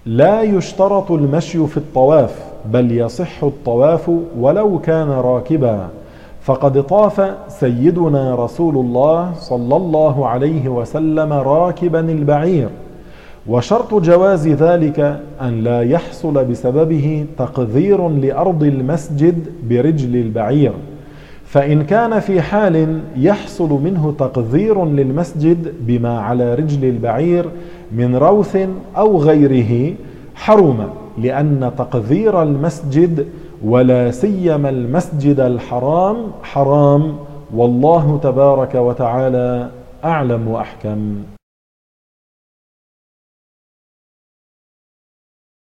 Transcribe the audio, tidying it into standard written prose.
لا يشترط المشي في الطواف، بل يصح الطواف ولو كان راكبا، فقد طاف سيدنا رسول الله صلى الله عليه وسلم راكبا البعير، وشرط جواز ذلك أن لا يحصل بسببه تقذير لأرض المسجد برجل البعير، فإن كان في حال يحصل منه تقذير للمسجد بما على رجل البعير من روث أو غيره حرم، لأن تقذير المسجد ولا سيما المسجد الحرام حرام، والله تبارك وتعالى أعلم وأحكم.